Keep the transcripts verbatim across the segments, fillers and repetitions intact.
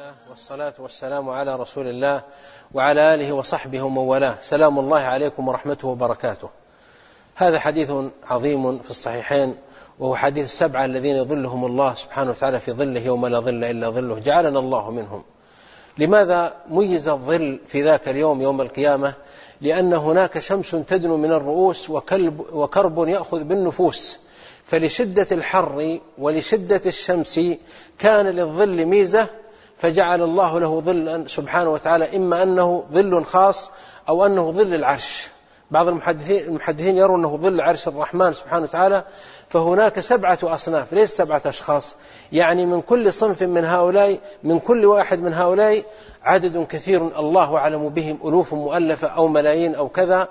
الله والصلاة والسلام على رسول الله وعلى آله وصحبه ومن والاه. سلام الله عليكم ورحمته وبركاته. هذا حديث عظيم في الصحيحين، وهو حديث السبعة الذين يظلهم الله سبحانه وتعالى في ظله يوم لا ظل إلا ظله، جعلنا الله منهم. لماذا ميز الظل في ذاك اليوم يوم القيامة؟ لأن هناك شمس تدنو من الرؤوس وكلب وكرب يأخذ بالنفوس، فلشدة الحر ولشدة الشمس كان للظل ميزة، فجعل الله له ظلا سبحانه وتعالى، إما أنه ظل خاص أو أنه ظل العرش. بعض المحدثين, المحدثين يرون أنه ظل عرش الرحمن سبحانه وتعالى. فهناك سبعة أصناف، ليس سبعة أشخاص، يعني من كل صنف من هؤلاء، من كل واحد من هؤلاء عدد كثير الله أعلم بهم، ألوف مؤلفة أو ملايين أو كذا.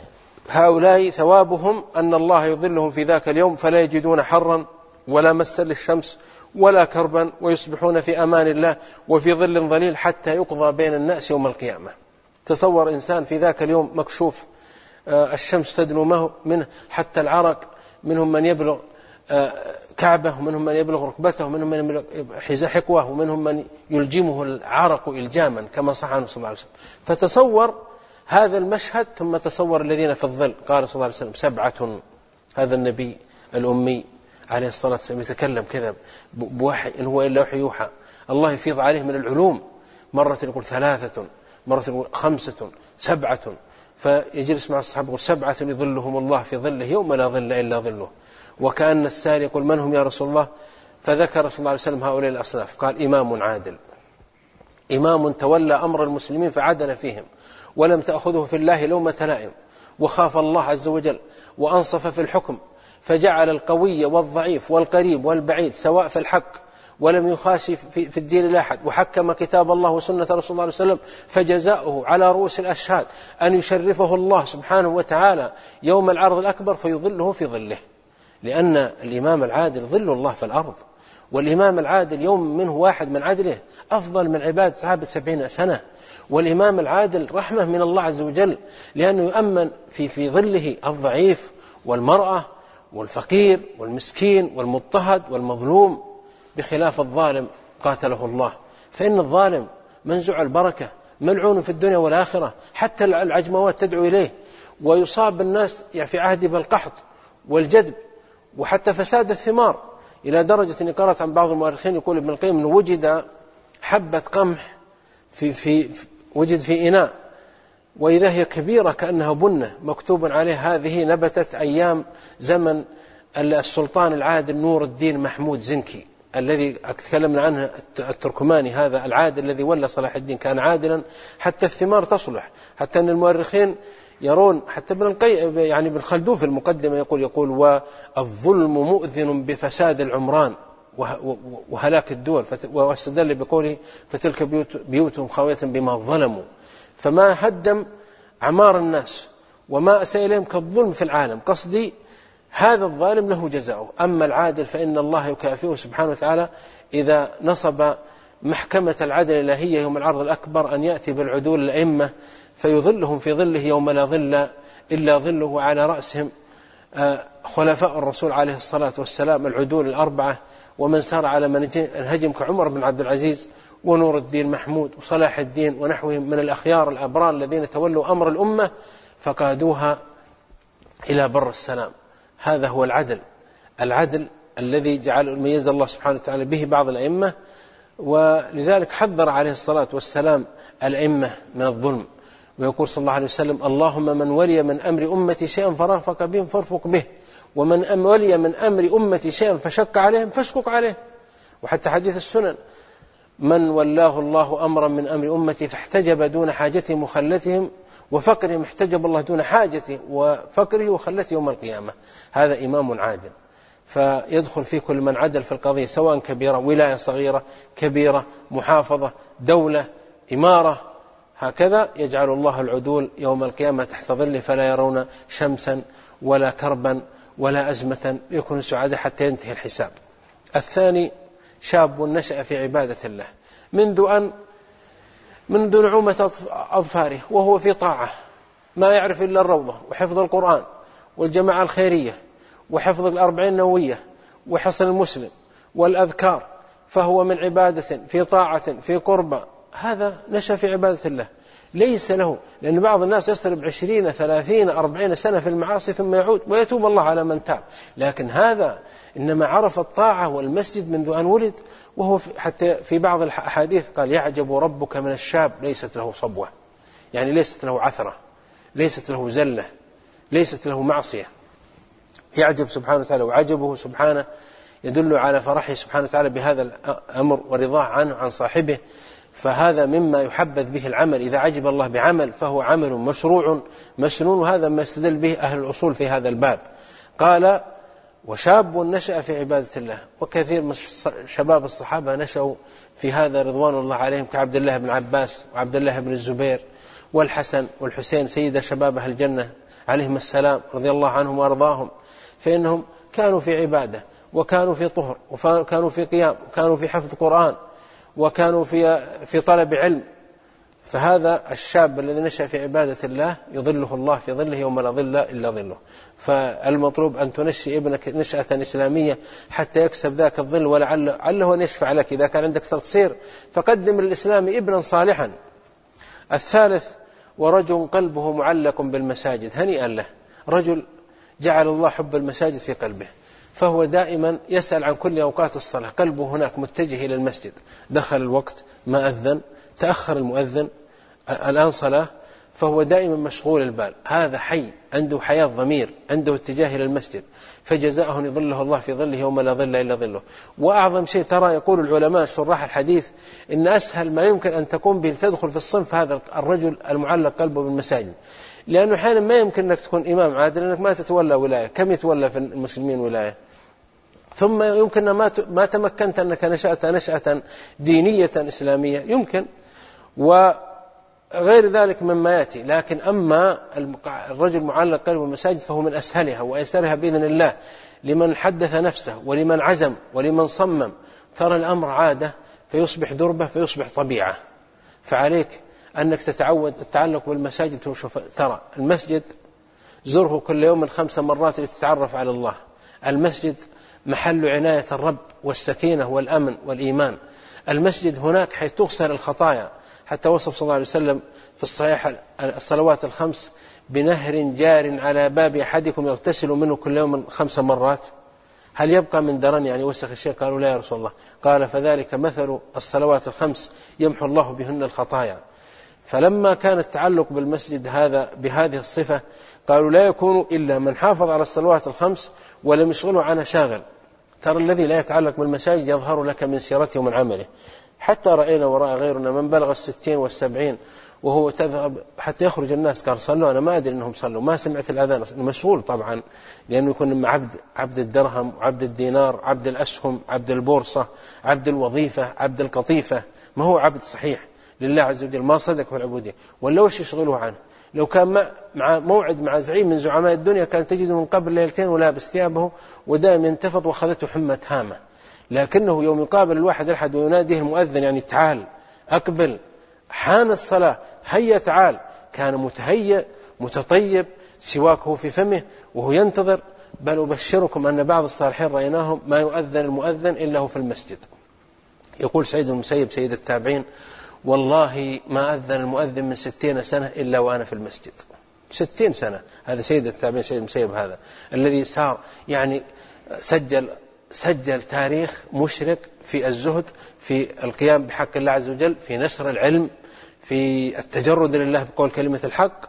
هؤلاء ثوابهم أن الله يظلهم في ذاك اليوم، فلا يجدون حرا ولا مسا للشمس ولا كربا، ويصبحون في أمان الله وفي ظل ظليل حتى يقضى بين الناس يوم القيامة. تصور إنسان في ذاك اليوم مكشوف، الشمس تدنو منه حتى العرق، منهم من يبلغ كعبه، ومنهم من يبلغ ركبته، ومنهم من يبلغ حذاء حقوه، ومنهم من يلجمه العرق إلجاما كما صح عنه صلى الله عليه وسلم. فتصور هذا المشهد، ثم تصور الذين في الظل. قال صلى الله عليه وسلم سبعة، هذا النبي الأمي عليه الصلاة والسلام يتكلم كذا بوحي، إن هو إلا وحي يوحى، الله يفيض عليه من العلوم، مرة يقول ثلاثة، مرة يقول خمسة، سبعة، فيجلس مع الصحابة يقول سبعة يظلهم الله في ظله يوم لا ظل إلا ظله. وكأن السائل يقول من هم يا رسول الله؟ فذكر صلى الله عليه وسلم هؤلاء الأصناف، قال إمام عادل، إمام تولى أمر المسلمين فعدل فيهم، ولم تأخذه في الله لومة لائم، وخاف الله عز وجل، وأنصف في الحكم، فجعل القوي والضعيف والقريب والبعيد سواء في الحق، ولم يخاش في الدين لأحد، وحكم كتاب الله وسنة رسول الله صلى الله عليه وسلم، فجزاؤه على رؤوس الأشهاد أن يشرفه الله سبحانه وتعالى يوم العرض الأكبر فيظله في ظله. لأن الإمام العادل ظل الله في الأرض، والإمام العادل يوم منه واحد من عدله أفضل من عباد صحابة سبعين سنة. والإمام العادل رحمة من الله عز وجل، لأنه يؤمن في في ظله الضعيف والمرأة والفقير والمسكين والمضطهد والمظلوم، بخلاف الظالم قاتله الله. فإن الظالم منزع البركة، ملعون في الدنيا والآخرة، حتى العجموات تدعو إليه، ويصاب الناس في عهده بالقحط والجذب وحتى فساد الثمار، إلى درجة أني قرأت عن بعض المؤرخين يقول ابن القيم أنه وجد حبة قمح في, في وجد في إناء، وإذا هي كبيرة كأنها بنة، مكتوب عليه هذه نبتت أيام زمن السلطان العادل نور الدين محمود زنكي، الذي تكلمنا عنه التركماني، هذا العادل الذي ولى صلاح الدين كان عادلا حتى الثمار تصلح. حتى أن المؤرخين يرون، حتى ابن القيم يعني ابن خلدون في المقدمة يقول يقول والظلم مؤذن بفساد العمران وهلاك الدول، واستدل بقوله فتلك بيوت بيوتهم خاوية بما ظلموا. فما هدم عمار الناس وما أساء إليهم كالظلم في العالم. قصدي هذا الظالم له جزاؤه، أما العادل فإن الله يكافئه سبحانه وتعالى إذا نصب محكمة العدل الإلهية يوم العرض الأكبر أن يأتي بالعدول الأئمة فيظلهم في ظله يوم لا ظل إلا ظله، وعلى رأسهم خلفاء الرسول عليه الصلاة والسلام العدول الأربعة، ومن سار على منهجهم كعمر بن عبد العزيز ونور الدين محمود وصلاح الدين ونحوهم من الأخيار الأبرار الذين تولوا أمر الأمة فقادوها إلى بر السلام. هذا هو العدل، العدل الذي جعل ميز الله سبحانه وتعالى به بعض الأئمة. ولذلك حذر عليه الصلاة والسلام الأئمة من الظلم، ويقول صلى الله عليه وسلم اللهم من ولي من أمر أمتي شيئا فرافق بهم فارفق به، ومن ولي من أمر أمتي شيئا فشق عليهم فاشقق عليه. وحتى حديث السنن من ولاه الله أمرا من أمر أمتي فاحتجب دون حاجته مخلتهم وفقرهم احتجب الله دون حاجته وفقره وخلته يوم القيامة. هذا إمام عادل، فيدخل في كل من عدل في القضية، سواء كبيرة، ولاية صغيرة، كبيرة، محافظة، دولة، إمارة، هكذا يجعل الله العدول يوم القيامة تحت ظله فلا يرون شمسا ولا كربا ولا أزمة، يكون سعادة حتى ينتهي الحساب. الثاني شاب نشأ في عبادة الله منذ أن منذ نعومة أظفاره وهو في طاعة، ما يعرف إلا الروضة وحفظ القرآن والجماعة الخيرية وحفظ الأربعين النووية وحصن المسلم والأذكار، فهو من عبادة في طاعة في قربة، هذا نشأ في عبادة الله ليس له، لأن بعض الناس يصرف عشرين ثلاثين أربعين سنة في المعاصي ثم يعود ويتوب الله على من تاب، لكن هذا إنما عرف الطاعة والمسجد منذ أن ولد. وهو حتى في بعض الأحاديث قال يعجب ربك من الشاب ليست له صبوة، يعني ليست له عثرة، ليست له زلة، ليست له معصية، يعجب سبحانه وتعالى. وعجبه سبحانه يدل على فرحه سبحانه وتعالى بهذا الأمر ورضاه عنه عن صاحبه. فهذا مما يحبذ به العمل، إذا عجب الله بعمل فهو عمل مشروع مسنون، وهذا ما يستدل به أهل الأصول في هذا الباب. قال وشاب نشأ في عبادة الله، وكثير من شباب الصحابة نشأوا في هذا رضوان الله عليهم، كعبد الله بن عباس وعبد الله بن الزبير والحسن والحسين سيد شباب أهل الجنة عليهم السلام رضي الله عنهم وأرضاهم، فإنهم كانوا في عبادة وكانوا في طهر وكانوا في قيام وكانوا في حفظ قرآن وكانوا في في طلب علم. فهذا الشاب الذي نشأ في عبادة الله يظله الله في ظله يوم لا ظل إلا ظله. فالمطلوب أن تنشئ ابنك نشأة إسلامية حتى يكسب ذاك الظل، ولعله أن يشفع لك إذا كان عندك تقصير، فقدم للإسلام ابنا صالحا. الثالث ورجل قلبه معلق بالمساجد، هنيئا له، رجل جعل الله حب المساجد في قلبه، فهو دائما يسأل عن كل أوقات الصلاة، قلبه هناك متجه إلى المسجد، دخل الوقت ما أذن، تأخر المؤذن، الآن صلاة، فهو دائما مشغول البال. هذا حي عنده حياة ضمير، عنده اتجاه إلى المسجد، فجزاءه يظله الله في ظله يوم لا ظل إلا ظله. وأعظم شيء ترى يقول العلماء شراح الحديث إن أسهل ما يمكن أن تقوم به تدخل في الصنف هذا الرجل المعلق قلبه بالمساجد، لأنه حين ما يمكن أنك تكون إمام عادل لأنك ما تتولى ولاية، كم يتولى في المسلمين ولاية؟ ثم يمكن ما تمكنت أنك نشأت نشأة دينية إسلامية، يمكن، وغير ذلك مما يأتي. لكن أما الرجل معلق قلبه بالمساجد فهو من أسهلها وأيسرها بإذن الله لمن حدث نفسه ولمن عزم ولمن صمم. ترى الأمر عادة فيصبح دربة فيصبح طبيعة، فعليك أنك تتعود التعلق بالمساجد. وشوف ترى المسجد زره كل يوم خمس مرات لتتعرف على الله. المسجد محل عناية الرب والسكينة والأمن والإيمان. المسجد هناك حيث تغسل الخطايا، حتى وصف صلى الله عليه وسلم في الصحيح الصلوات الخمس بنهر جار على باب أحدكم يغتسل منه كل يوم خمس مرات. هل يبقى من درن يعني وسخ الشيء؟ قالوا لا يا رسول الله. قال فذلك مثل الصلوات الخمس يمحو الله بهن الخطايا. فلما كان التعلق بالمسجد هذا بهذه الصفة قالوا لا يكون إلا من حافظ على الصلوات الخمس ولم يشغله عنها شاغل. ترى الذي لا يتعلق بالمساجد يظهر لك من سيرته ومن عمله. حتى رأينا وراء غيرنا من بلغ الستين والسبعين وهو تذهب حتى يخرج الناس قال صلوا، أنا ما أدري أنهم صلوا، ما سمعت الأذان، مشغول طبعا لأنه يكون عبد عبد الدرهم، عبد الدينار، عبد الأسهم، عبد البورصة، عبد الوظيفة، عبد القطيفة، ما هو عبد صحيح لله عز وجل، ما صدق في العبودية. ولا وش يشغله عنه؟ لو كان مع موعد مع زعيم من زعماء الدنيا كان تجده من قبل ليلتين ولابس ثيابه ودائما ينتفض وأخذته حمة هامة، لكنه يوم يقابل الواحد أحد ويناديه المؤذن يعني تعال أقبل حان الصلاة هيا تعال، كان متهيأ متطيب سواكه في فمه وهو ينتظر. بل أبشركم أن بعض الصالحين رأيناهم ما يؤذن المؤذن إلا هو في المسجد. يقول سعيد بن المسيب سيد التابعين والله ما أذن المؤذن من ستين سنة إلا وأنا في المسجد. ستين سنة، هذا سيد التابعين سيد المسيب هذا الذي صار يعني سجل سجل تاريخ مشرق في الزهد، في القيام بحق الله عز وجل، في نشر العلم، في التجرد لله بقول كلمة الحق،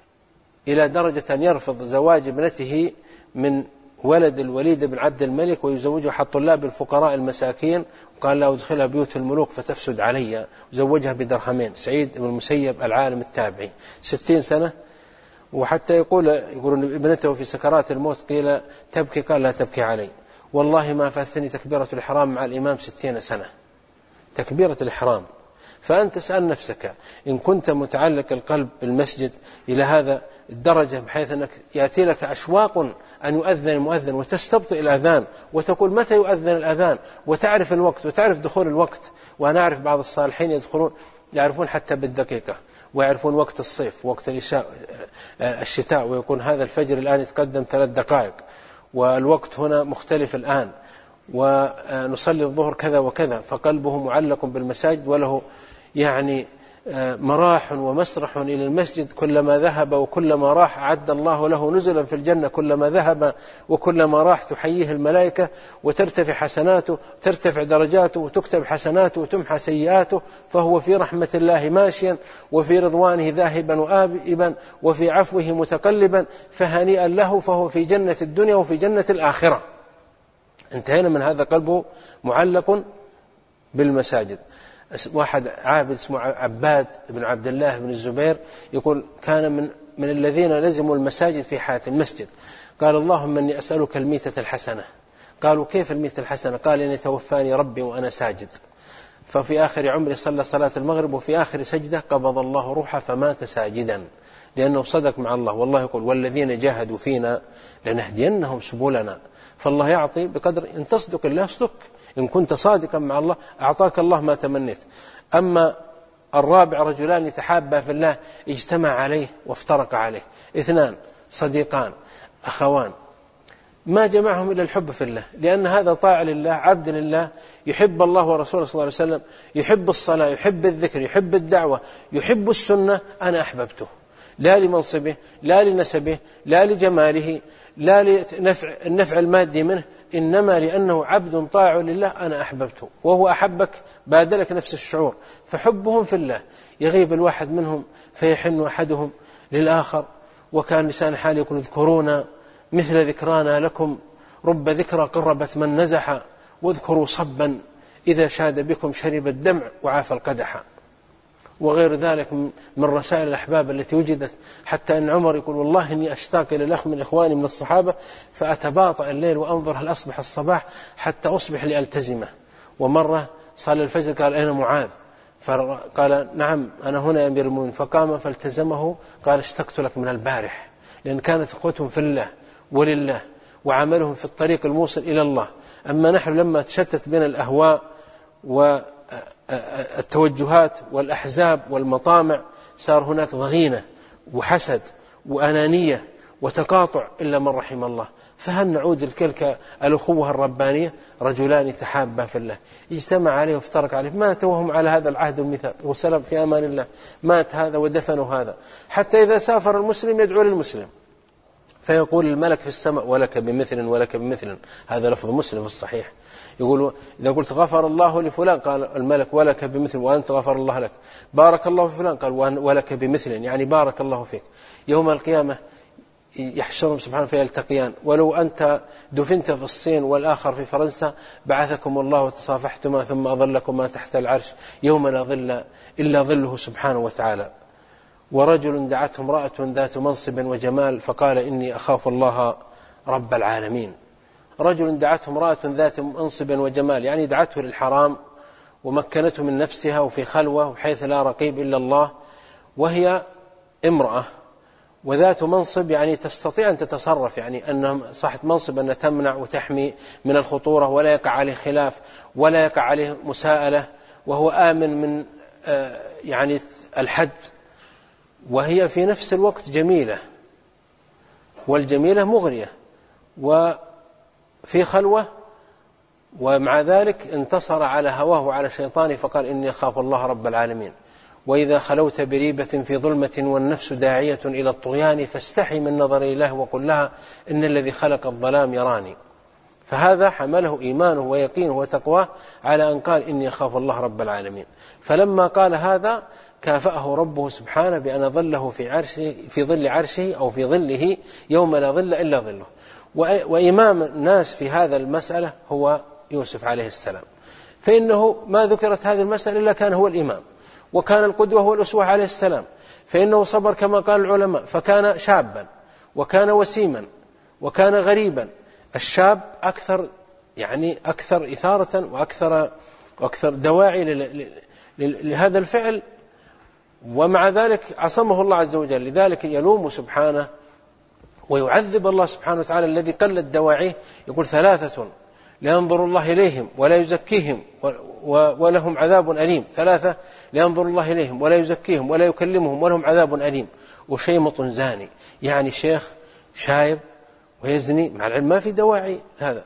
إلى درجة أن يرفض زواج ابنته من ولد الوليد بن عبد الملك ويزوجها حق طلاب الفقراء المساكين، وقال لا أدخلها بيوت الملوك فتفسد علي، وزوجها بدرهمين. سعيد بن المسيب العالم التابعي ستين سنة. وحتى يقول يقولون ابنته في سكرات الموت قيل تبكي، قال لا تبكي علي، والله ما فاتني تكبيرة الإحرام مع الإمام ستين سنة، تكبيرة الإحرام. فأنت تسأل نفسك إن كنت متعلق القلب بالمسجد إلى هذا الدرجة بحيث أنك يأتي لك أشواق أن يؤذن المؤذن وتستبطئ الأذان وتقول متى يؤذن الأذان وتعرف الوقت وتعرف دخول الوقت. وأنا أعرف بعض الصالحين يدخلون يعرفون حتى بالدقيقة، ويعرفون وقت الصيف وقت الشتاء، ويكون هذا الفجر الآن يتقدم ثلاث دقائق والوقت هنا مختلف الآن، ونصلي الظهر كذا وكذا، فقلبه معلق بالمساجد وله يعني مراح ومسرح إلى المسجد، كلما ذهب وكلما راح أعد الله له نزلا في الجنة، كلما ذهب وكلما راح تحييه الملائكة وترتفع حسناته، ترتفع درجاته وتكتب حسناته وتمحى سيئاته، فهو في رحمة الله ماشيا وفي رضوانه ذاهبا وآبئا وفي عفوه متقلبا، فهنيئا له، فهو في جنة الدنيا وفي جنة الآخرة. انتهينا من هذا، قلبه معلق بالمساجد. واحد عابد اسمه عباد بن عبد الله بن الزبير يقول كان من من الذين لزموا المساجد في حياة المسجد. قال اللهم إني أسألك الميتة الحسنة. قالوا كيف الميتة الحسنة؟ قال إن توفاني ربي وأنا ساجد. ففي آخر عمره صلى صلاة المغرب، وفي آخر سجدة قبض الله روحه فمات ساجدا، لأنه صدق مع الله. والله يقول والذين جاهدوا فينا لنهدينهم سبلنا. فالله يعطي بقدر إن تصدق الله يصدق، إن كنت صادقا مع الله أعطاك الله ما تمنيت. أما الرابع رجلان يتحابا في الله اجتمع عليه وافترق عليه، اثنان صديقان أخوان ما جمعهم إلا الحب في الله، لأن هذا طاعة لله عبد لله يحب الله ورسوله صلى الله عليه وسلم، يحب الصلاة، يحب الذكر، يحب الدعوة، يحب السنة. أنا أحببته لا لمنصبه لا لنسبه لا لجماله لا لنفع النفع المادي منه، إنما لأنه عبد طاع لله أنا أحببته، وهو أحبك بادلك نفس الشعور. فحبهم في الله يغيب الواحد منهم فيحن أحدهم للآخر، وكان لسان حال يقول اذكرونا مثل ذكرانا لكم، رب ذكرى قربت من نزح، واذكروا صبا إذا شاد بكم شرب الدمع وعاف القدح. وغير ذلك من رسائل الأحباب التي وجدت، حتى أن عمر يقول والله إني أشتاق إلى الأخ من إخواني من الصحابة فأتباطأ الليل وأنظر هل أصبح الصباح حتى أصبح لألتزمه. ومرة صلى الفجر قال أين معاذ؟ فقال نعم أنا هنا يا أمير المؤمنين، فقام فالتزمه قال اشتقت لك من البارح، لأن كانت أخوتهم في الله ولله وعملهم في الطريق الموصل إلى الله. أما نحن لما تشتت بين الأهواء والتوجهات والأحزاب والمطامع صار هناك ضغينة وحسد وأنانية وتقاطع إلا من رحم الله. فهل نعود لتلك الأخوة الربانية؟ رجلان تحابا في الله اجتمع عليه وافترق عليه، مات وهم على هذا العهد والميثاق والسلام في أمان الله، مات هذا ودفنوا هذا. حتى إذا سافر المسلم يدعو للمسلم فيقول الملك في السماء ولك بمثل ولك بمثل، هذا لفظ مسلم في الصحيح. يقول إذا قلت غفر الله لفلان قال الملك ولك بمثل وأنت غفر الله لك، بارك الله في فلان قال ولك بمثل، يعني بارك الله فيك. يوم القيامة يحشرهم سبحانه فيلتقيان، ولو أنت دفنت في الصين والآخر في فرنسا بعثكم الله وتصافحتما ثم أظلكما تحت العرش يوم لا ظل إلا ظله سبحانه وتعالى. ورجل دعته امرأة ذات منصب وجمال فقال إني أخاف الله رب العالمين. رجل دعته امرأة ذات منصب وجمال، يعني دعته للحرام ومكنته من نفسها وفي خلوة وحيث لا رقيب إلا الله، وهي امرأة وذات منصب يعني تستطيع أن تتصرف، يعني أنها صاحت منصب أن تمنع وتحمي من الخطورة ولا يقع عليه خلاف ولا يقع عليه مساءلة، وهو آمن من يعني الحد، وهي في نفس الوقت جميلة، والجميلة مغرية وفي خلوة، ومع ذلك انتصر على هواه وعلى شيطانه فقال إني أخاف الله رب العالمين. وإذا خلوت بريبة في ظلمة والنفس داعية إلى الطغيان فاستحي من نظر الله وقل لها إن الذي خلق الظلام يراني. فهذا حمله إيمانه ويقينه وتقواه على أن قال إني أخاف الله رب العالمين. فلما قال هذا كافأه ربه سبحانه بأن ظله في عرشه في ظل عرشه أو في ظله يوم لا ظل إلا ظله. وإمام الناس في هذا المسألة هو يوسف عليه السلام، فإنه ما ذكرت هذه المسألة إلا كان هو الإمام، وكان القدوة هو الأسوة عليه السلام، فإنه صبر كما قال العلماء، فكان شابا وكان وسيما وكان غريبا. الشاب أكثر يعني أكثر إثارة وأكثر وأكثر دواعي لهذا الفعل، ومع ذلك عصمه الله عز وجل. لذلك يلوم سبحانه ويعذب الله سبحانه وتعالى الذي قلت دواعيه. يقول ثلاثة لا ينظر الله إليهم ولا يزكيهم ولهم عذاب أليم. ثلاثة لا ينظر الله إليهم ولا يزكيهم ولا يكلمهم ولهم عذاب أليم. وشيمط زاني، يعني شيخ شايب ويزني، مع العلم ما في دواعي هذا،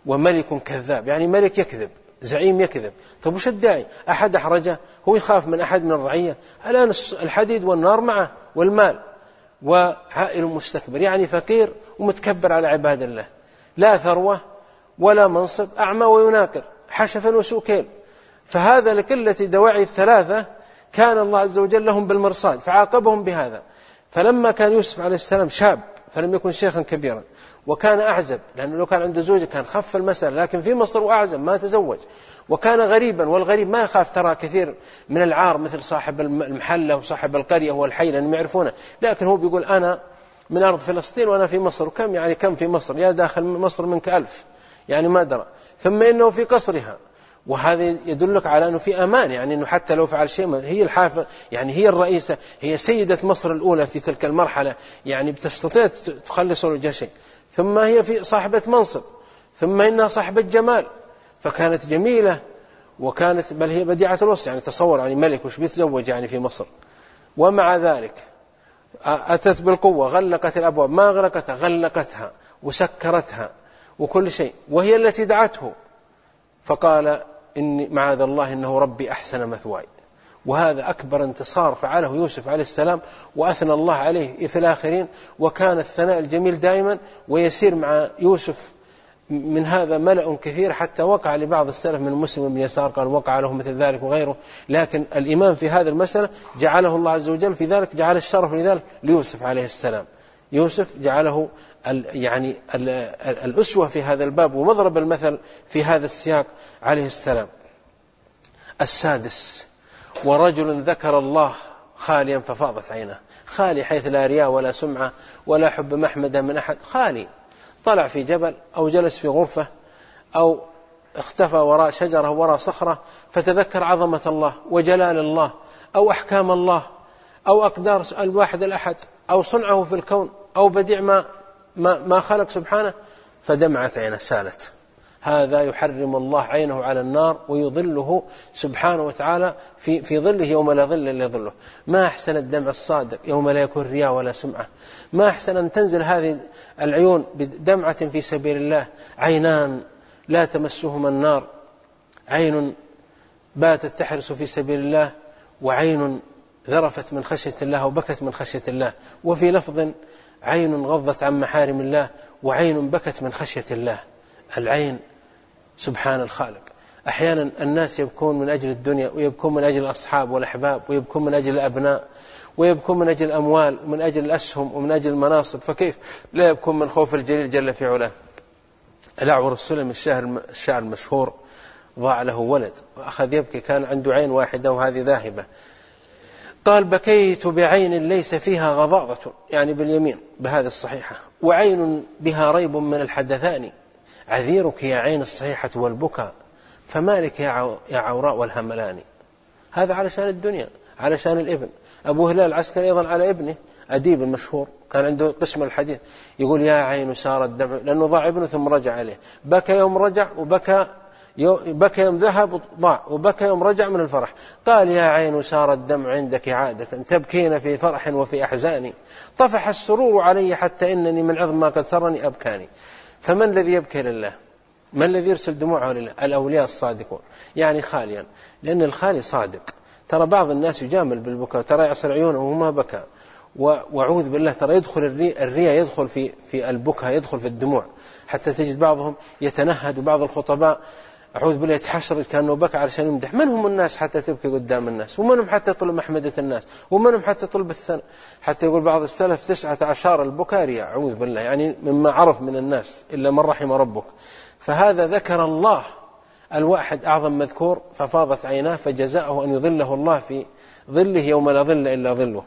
وملك كذاب، يعني ملك يكذب، زعيم يكذب. طيب وش الداعي؟ أحد أحرجه؟ هو يخاف من أحد من الرعية؟ الآن الحديد والنار معه والمال، وعائل مستكبر، يعني فقير ومتكبر على عباد الله، لا ثروة ولا منصب، أعمى ويناكر، حشفا وسوكيل. فهذا لقلة دواعي الثلاثة كان الله عز وجل لهم بالمرصاد فعاقبهم بهذا. فلما كان يوسف عليه السلام شاب فلم يكن شيخا كبيرا، وكان أعزب، لأنه لو كان عنده زوجة كان خف المسألة، لكن في مصر وأعزب ما تزوج، وكان غريبا، والغريب ما يخاف ترى كثير من العار مثل صاحب المحلة وصاحب القرية والحي لأنهم يعرفونه، لكن هو بيقول أنا من أرض فلسطين وأنا في مصر، وكم يعني كم في مصر؟ يا داخل مصر منك ألف، يعني ما درى، ثم إنه في قصرها، وهذا يدلك على أنه في أمان، يعني أنه حتى لو فعل شيء هي الحافة، يعني هي الرئيسة، هي سيدة مصر الأولى في تلك المرحلة، يعني بتستطيع تخلص وجه شيء، ثم هي في صاحبة منصب، ثم إنها صاحبة جمال، فكانت جميلة، وكانت بل هي بديعة الوصف، يعني تصور يعني ملك وش بيتزوج يعني في مصر. ومع ذلك أتت بالقوة، غلقت الأبواب، ما غلقتها غلقتها وسكرتها وكل شيء، وهي التي دعته، فقال إني معاذ الله إنه ربي أحسن مثواي. وهذا أكبر انتصار فعله يوسف عليه السلام، وأثنى الله عليه في الآخرين، وكان الثناء الجميل دائما، ويسير مع يوسف من هذا ملأ كثير، حتى وقع لبعض السلف من مسلم بن يسار قال وقع له مثل ذلك وغيره، لكن الإمام في هذا المسألة جعله الله عز وجل في ذلك، جعل الشرف لذلك ليوسف عليه السلام. يوسف جعله ال يعني ال الأسوة في هذا الباب ومضرب المثل في هذا السياق عليه السلام. السادس: ورجل ذكر الله خاليا ففاضت عينه. خالي حيث لا رياء ولا سمعة ولا حب محمد من أحد، خالي، طلع في جبل أو جلس في غرفة أو اختفى وراء شجرة وراء صخرة فتذكر عظمة الله وجلال الله أو أحكام الله أو أقدار الواحد الأحد أو صنعه في الكون أو بديع ما, ما, ما خلق سبحانه، فدمعت عينه سالت. هذا يحرم الله عينه على النار ويظله سبحانه وتعالى في, في ظله يوم لا ظل إلا ظله. ما أحسن الدمع الصادق يوم لا يكون رياء ولا سمعة. ما أحسن أن تنزل هذه العيون بدمعة في سبيل الله، عينان لا تمسهما النار، عين باتت تحرس في سبيل الله، وعين ذرفت من خشية الله وبكت من خشية الله. وفي لفظ: عين غضت عن محارم الله وعين بكت من خشية الله. العين سبحان الخالق. أحيانا الناس يبكون من أجل الدنيا، ويبكون من أجل الأصحاب والأحباب، ويبكون من أجل الأبناء، ويبكون من أجل الأموال ومن أجل الأسهم ومن أجل المناصب، فكيف لا يبكون من خوف الجليل جل في علاه؟ الأعور السلمي الشاعر المشهور ضاع له ولد وأخذ يبكي، كان عنده عين واحدة وهذه ذاهبة، قال: بكيت بعين ليس فيها غضاضة، يعني باليمين بهذه الصحيحة، وعين بها ريب من الحدثان، عذيرك يا عين الصحيحة والبكاء، فمالك يا عوراء والهملان. هذا علشان الدنيا، علشان الابن. أبو هلال العسكري أيضا على ابنه، أديب المشهور كان عنده قسم الحديث، يقول: يا عين سار الدمع، لأنه ضاع ابنه ثم رجع عليه، بكى يوم رجع وبكى بكى يوم ذهب ضاع، وبكى يوم رجع من الفرح. قال: يا عين سار الدمع عندك عادة، تبكين في فرح وفي أحزاني، طفح السرور علي حتى إنني من عظم ما قد سرني أبكاني. فمن الذي يبكي لله؟ من الذي يرسل دموعه لله؟ الأولياء الصادقون، يعني خاليا، لأن الخالي صادق. ترى بعض الناس يجامل بالبكاء، ترى يعصر عيونه وما بكى، وأعوذ بالله ترى يدخل الرياء يدخل في في البكاء، يدخل في الدموع، حتى تجد بعضهم يتنهد، وبعض الخطباء أعوذ بالله يتحشر كأنه بكى علشان يمدح. من هم الناس حتى تبكي قدام الناس؟ ومنهم حتى يطلب محمدة الناس؟ ومنهم حتى يطلب الثناء؟ حتى يقول بعض السلف: تسعة عشر البكاء رياء، أعوذ بالله، يعني مما عرف من الناس إلا من رحم ربك. فهذا ذكر الله الواحد أعظم مذكور ففاضت عيناه، فجزاءه أن يظله الله في ظله يوم لا ظل إلا ظله.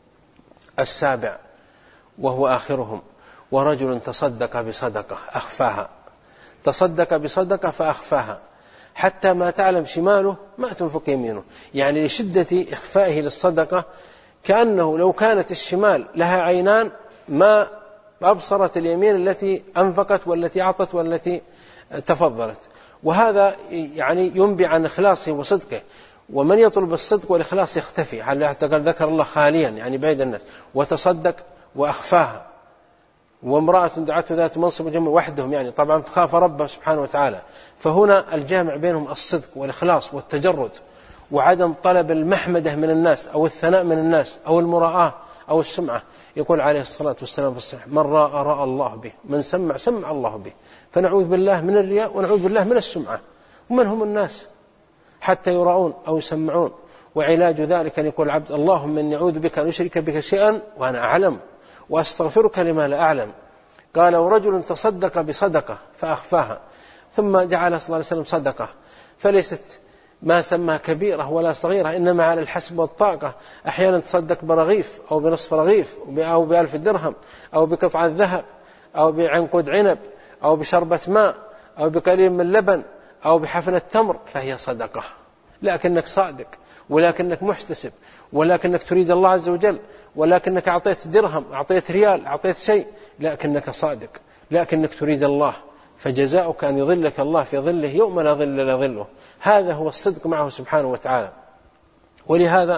السابع وهو آخرهم: ورجل تصدق بصدقة أخفاها. تصدق بصدقة فأخفاها حتى ما تعلم شماله ما تنفق يمينه، يعني لشدة إخفائه للصدقة، كأنه لو كانت الشمال لها عينان ما أبصرت اليمين التي أنفقت والتي أعطت والتي تفضلت. وهذا يعني ينبي عن إخلاصه وصدقه. ومن يطلب الصدق والإخلاص يختفي، حتى قال ذكر الله خاليا، يعني بعيد الناس، وتصدق وأخفاها. وامرأة دعته ذات منصب وجمال وحدهم، يعني طبعا خاف ربه سبحانه وتعالى. فهنا الجامع بينهم الصدق والإخلاص والتجرد، وعدم طلب المحمدة من الناس أو الثناء من الناس أو المراءة أو السمعة. يقول عليه الصلاة والسلام في الصحيح: من راى راى الله به، من سمع سمع الله به. فنعوذ بالله من الرياء ونعوذ بالله من السمعة. ومن هم الناس حتى يراؤون أو يسمعون؟ وعلاج ذلك أن يقول العبد: اللهم إني أعوذ بك أن أشرك بك شيئا وأنا أعلم، وأستغفرك لما لا أعلم. قال: ورجل تصدق بصدقة فأخفاها، ثم جعلها صلى الله عليه وسلم صدقة، فليست ما سمى كبيرة ولا صغيرة، إنما على الحسب والطاقة. أحيانا تصدق برغيف أو بنصف رغيف أو بألف درهم أو بقطعة ذهب أو بعنقود عنب أو بشربة ماء أو بقليل من لبن أو بحفنة تمر، فهي صدقة، لكنك صادق، ولكنك محتسب، ولكنك تريد الله عز وجل، ولكنك أعطيت درهم، أعطيت ريال، أعطيت شيء، لكنك صادق، لكنك تريد الله، فجزاؤك أن يظلك الله في ظله يوم لا ظل إلا ظله. هذا هو الصدق معه سبحانه وتعالى. ولهذا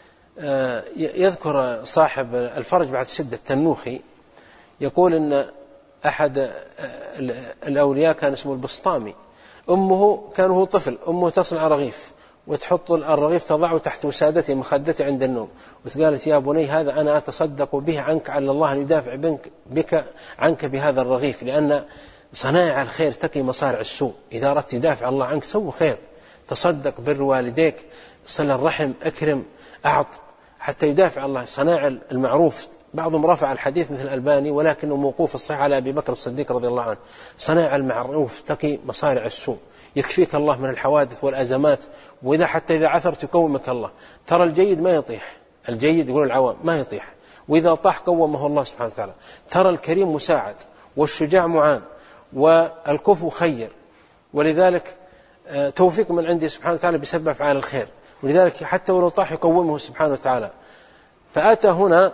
يذكر صاحب الفرج بعد الشدة التنوخي، يقول إن أحد الأولياء كان اسمه البسطامي، أمه كان هو طفل، أمه تصنع رغيف وتحط الرغيف تضعه تحت وسادته مخدته عند النوم، وقالت: يا بني هذا أنا أتصدق به عنك على الله أن يدافع بك عنك بهذا الرغيف، لأن صنائع الخير تقي مصارع السوء. إذا أردت يدافع الله عنك سوي خير، تصدق، بر والديك، صل الرحم، أكرم، أعط، حتى يدافع الله. صنائع المعروف، بعضهم رفع الحديث مثل الألباني ولكنه موقوف الصحيح على أبي بكر الصديق رضي الله عنه. صنائع المعروف تقي مصارع السوء، يكفيك الله من الحوادث والأزمات، وإذا حتى إذا عثرت يقومك الله. ترى الجيد ما يطيح، الجيد يقول العوام ما يطيح، وإذا طاح قومه الله سبحانه وتعالى. ترى الكريم مساعد، والشجاع معان، والكفو خير، ولذلك توفيق من عنده سبحانه وتعالى بسبب أفعال الخير، ولذلك حتى ولو طاح يقومه سبحانه وتعالى. فأتى هنا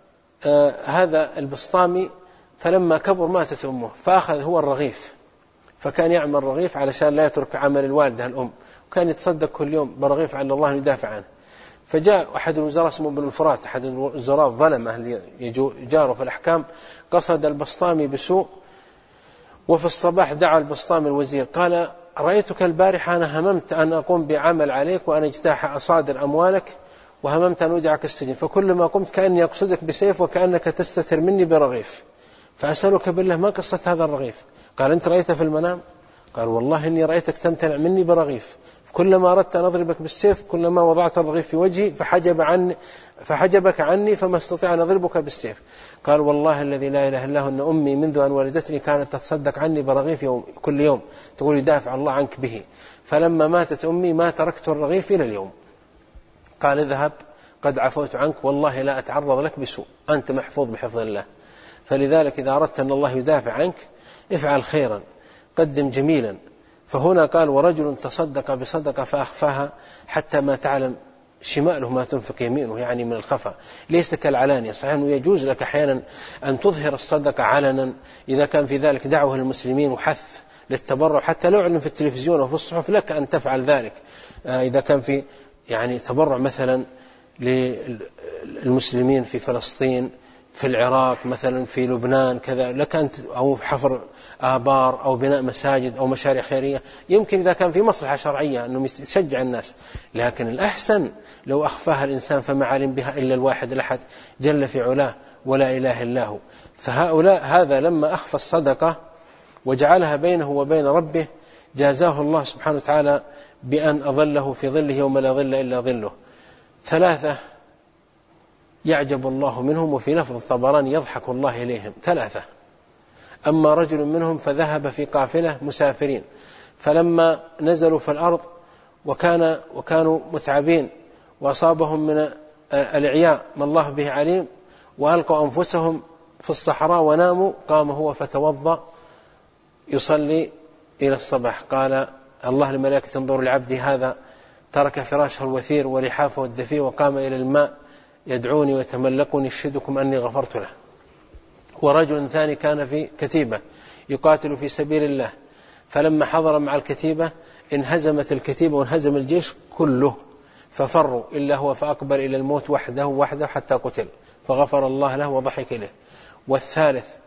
آه هذا البسطامي، فلما كبر ماتت أمه، فأخذ هو الرغيف، فكان يعمل رغيف علشان لا يترك عمل الوالدة الأم، وكان يتصدق كل يوم برغيف على الله يدافع عنه. فجاء أحد الوزراء اسمه بن الفرات، أحد الوزراء الظلمة اللي يجاروا في الأحكام، قصد البسطامي بسوء، وفي الصباح دعا البسطامي الوزير، قال: رأيتك البارحة أنا هممت أن أقوم بعمل عليك وأن اجتاح أصادر أموالك، وهممت أن أودعك السجن، فكل ما قمت كأني أقصدك بسيف وكأنك تستثر مني برغيف، فأسألك بالله ما قصة هذا الرغيف؟ قال: أنت رأيته في المنام؟ قال: والله إني رأيتك تمتنع مني برغيف، كلما أردت أن أضربك بالسيف كلما وضعت الرغيف في وجهي فحجب عني فحجبك عني فما استطيع أن أضربك بالسيف. قال: والله الذي لا إله إلا هو أن أمي منذ أن ولدتني كانت تتصدق عني برغيف يوم كل يوم، تقول يدافع الله عنك به، فلما ماتت أمي ما تركت الرغيف إلى اليوم. قال: اذهب قد عفوت عنك، والله لا أتعرض لك بسوء، أنت محفوظ بحفظ الله. فلذلك إذا أردت أن الله يدافع عنك افعل خيرا، قدم جميلا. فهنا قال: ورجل تصدق بصدقة فأخفاها حتى ما تعلم شماله ما تنفق يمينه، يعني من الخفا، ليس كالعلانية. صحيح أنه يجوز لك أحيانا أن تظهر الصدقة علنا إذا كان في ذلك دعوة للمسلمين وحث للتبرع، حتى لو علم في التلفزيون وفي الصحف لك أن تفعل ذلك. إذا كان في يعني تبرع مثلا للمسلمين في فلسطين، في العراق مثلا، في لبنان كذا، لك أن أو حفر آبار أو بناء مساجد أو مشاريع خيرية، يمكن إذا كان في مصلحة شرعية أنه يشجع الناس. لكن الأحسن لو أخفاها الإنسان فما علم بها إلا الواحد الأحد جل في علاه ولا إله إلا هو. فهؤلاء هذا لما أخفى الصدقة وجعلها بينه وبين ربه جازاه الله سبحانه وتعالى بأن أظله في ظله يوم لا ظل إلا ظله. ثلاثة يعجب الله منهم، وفي لفظ الطبراني يضحك الله إليهم. ثلاثة: أما رجل منهم فذهب في قافلة مسافرين، فلما نزلوا في الأرض وكان وكانوا متعبين وأصابهم من الإعياء ما الله به عليم، وألقوا أنفسهم في الصحراء وناموا، قام هو فتوضأ يصلي إلى الصباح. قال الله للملائكة: انظروا لعبدي هذا ترك فراشه الوثير ولحافه الدفي وقام إلى الماء يدعوني ويتملقني يشهدكم أني غفرت له. ورجل ثاني كان في كتيبة يقاتل في سبيل الله، فلما حضر مع الكتيبة انهزمت الكتيبة وانهزم الجيش كله، ففروا إلا هو فأقبل إلى الموت وحده وحده حتى قتل، فغفر الله له وضحك له. والثالث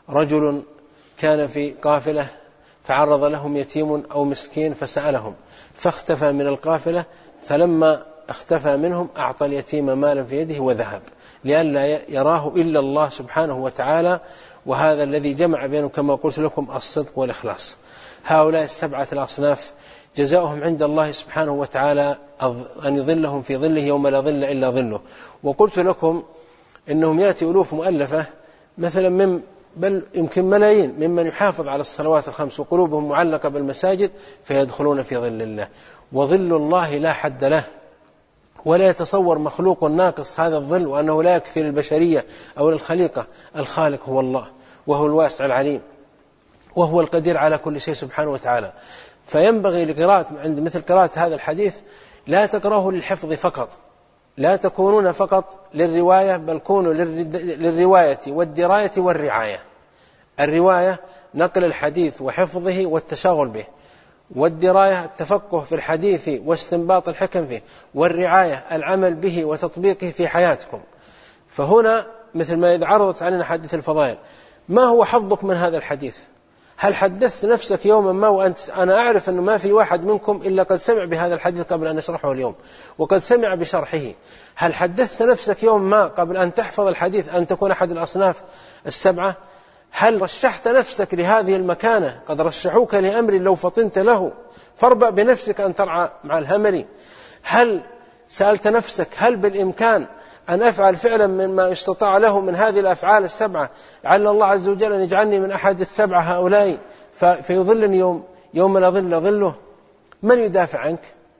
رجل كان في قافلة فعرض لهم يتيم أو مسكين فسألهم فاختفى من القافلة، فلما اختفى منهم أعطى اليتيم مالا في يده وذهب لئلا يراه إلا الله سبحانه وتعالى. وهذا الذي جمع بينهم كما قلت لكم الصدق والإخلاص. هؤلاء السبعة الأصناف جزاؤهم عند الله سبحانه وتعالى أن يظلهم في ظله يوم لا ظل إلا ظله. وقلت لكم إنهم يأتي ألوف مؤلفة مثلا من بل يمكن ملايين ممن يحافظ على الصلوات الخمس وقلوبهم معلقة بالمساجد فيدخلون في ظل الله، وظل الله لا حد له، ولا يتصور مخلوق ناقص هذا الظل وأنه لا يكفي للبشرية أو للخليقة. الخالق هو الله، وهو الواسع العليم، وهو القدير على كل شيء سبحانه وتعالى. فينبغي لقراءة عند مثل قراءة هذا الحديث لا تقرأه للحفظ فقط، لا تكونون فقط للرواية، بل كونوا للرواية والدراية والرعاية. الرواية نقل الحديث وحفظه والتشاغل به، والدراية التفقه في الحديث واستنباط الحكم فيه، والرعاية العمل به وتطبيقه في حياتكم. فهنا مثل ما إذا عرضت علينا حديث الفضائل، ما هو حظك من هذا الحديث؟ هل حدثت نفسك يوما ما وأنت أنا أعرف أنه ما في واحد منكم إلا قد سمع بهذا الحديث قبل أن يشرحه اليوم وقد سمع بشرحه. هل حدثت نفسك يوم ما قبل أن تحفظ الحديث أن تكون أحد الأصناف السبعة؟ هل رشحت نفسك لهذه المكانة؟ قد رشحوك لأمر لو فطنت له فاربأ بنفسك أن ترعى مع الهمل. هل سألت نفسك هل بالإمكان أن أفعل فعلا مما يستطاع له من هذه الأفعال السبعة، لعل الله عز وجل أن يجعلني من أحد السبعة هؤلاء فيظلني يوم, يوم لا ظل ظله؟ من يدافع عنك؟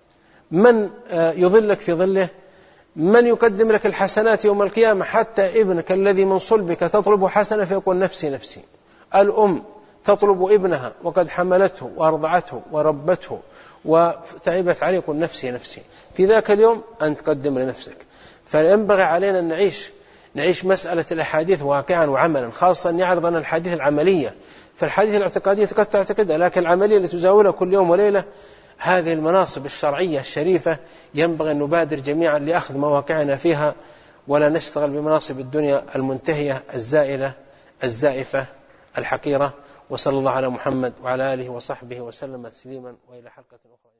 من يظلك في ظله؟ من يقدم لك الحسنات يوم القيامة؟ حتى ابنك الذي من صلبك تطلب حسنة فيقول نفسي نفسي. الأم تطلب ابنها وقد حملته وأرضعته وربته وتعبت عليه يقول نفسي نفسي. في ذاك اليوم أن تقدم لنفسك. فينبغي علينا أن نعيش نعيش مسألة الأحاديث واقعا وعملا، خاصة أن يعرض لنا الحديث العملية. فالحديث الاعتقادية قد تعتقدها، لكن العملية اللي تزاولها كل يوم وليلة، هذه المناصب الشرعية الشريفة ينبغي أن نبادر جميعا لأخذ مواقعنا فيها، ولا نشتغل بمناصب الدنيا المنتهية الزائلة الزائفة الحقيرة. وصلى الله على محمد وعلى آله وصحبه وسلم تسليما، وإلى حلقة أخرى.